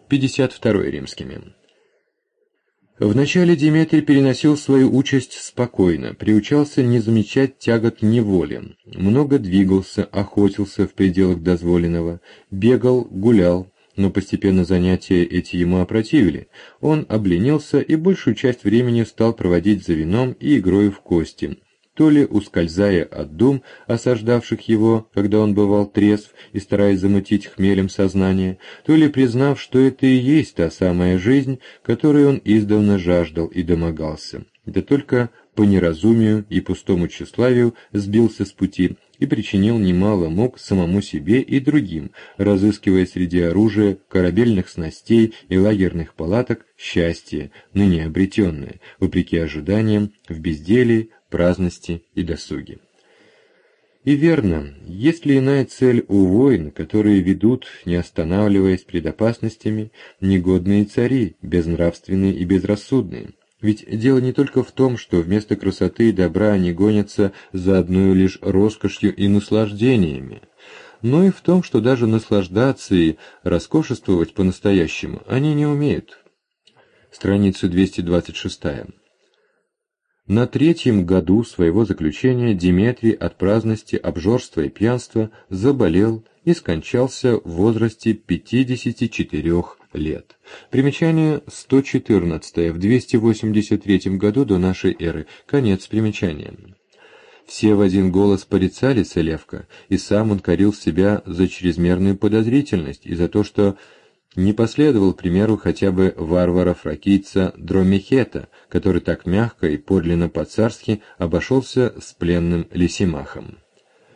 52 римскими. Вначале Деметрий переносил свою участь спокойно, приучался не замечать тягот неволи, много двигался, охотился в пределах дозволенного, бегал, гулял, но постепенно занятия эти ему опротивили. Он обленился и большую часть времени стал проводить за вином и игрою в кости, то ли ускользая от дум, осаждавших его, когда он бывал трезв и стараясь замутить хмелем сознание, то ли признав, что это и есть та самая жизнь, которой он издавна жаждал и домогался, да только по неразумию и пустому тщеславию сбился с пути и причинил немало мук самому себе и другим, разыскивая среди оружия, корабельных снастей и лагерных палаток счастье, ныне обретенное, вопреки ожиданиям, в безделии, праздности и досуге. И верно, есть ли иная цель у войн, которые ведут, не останавливаясь пред опасностями, негодные цари, безнравственные и безрассудные? Ведь дело не только в том, что вместо красоты и добра они гонятся за одной лишь роскошью и наслаждениями, но и в том, что даже наслаждаться и роскошествовать по-настоящему они не умеют. Страница 226. На 3-м году своего заключения Деметрий от праздности, обжорства и пьянства заболел и скончался в возрасте 54 лет. Примечание 114 в 283 году до нашей эры. Конец примечания. Все в один голос порицали Селевка, и сам он корил себя за чрезмерную подозрительность и за то, что не последовал примеру хотя бы варвара-фракийца Дромихета, который так мягко и подлинно по-царски обошелся с пленным Лисимахом.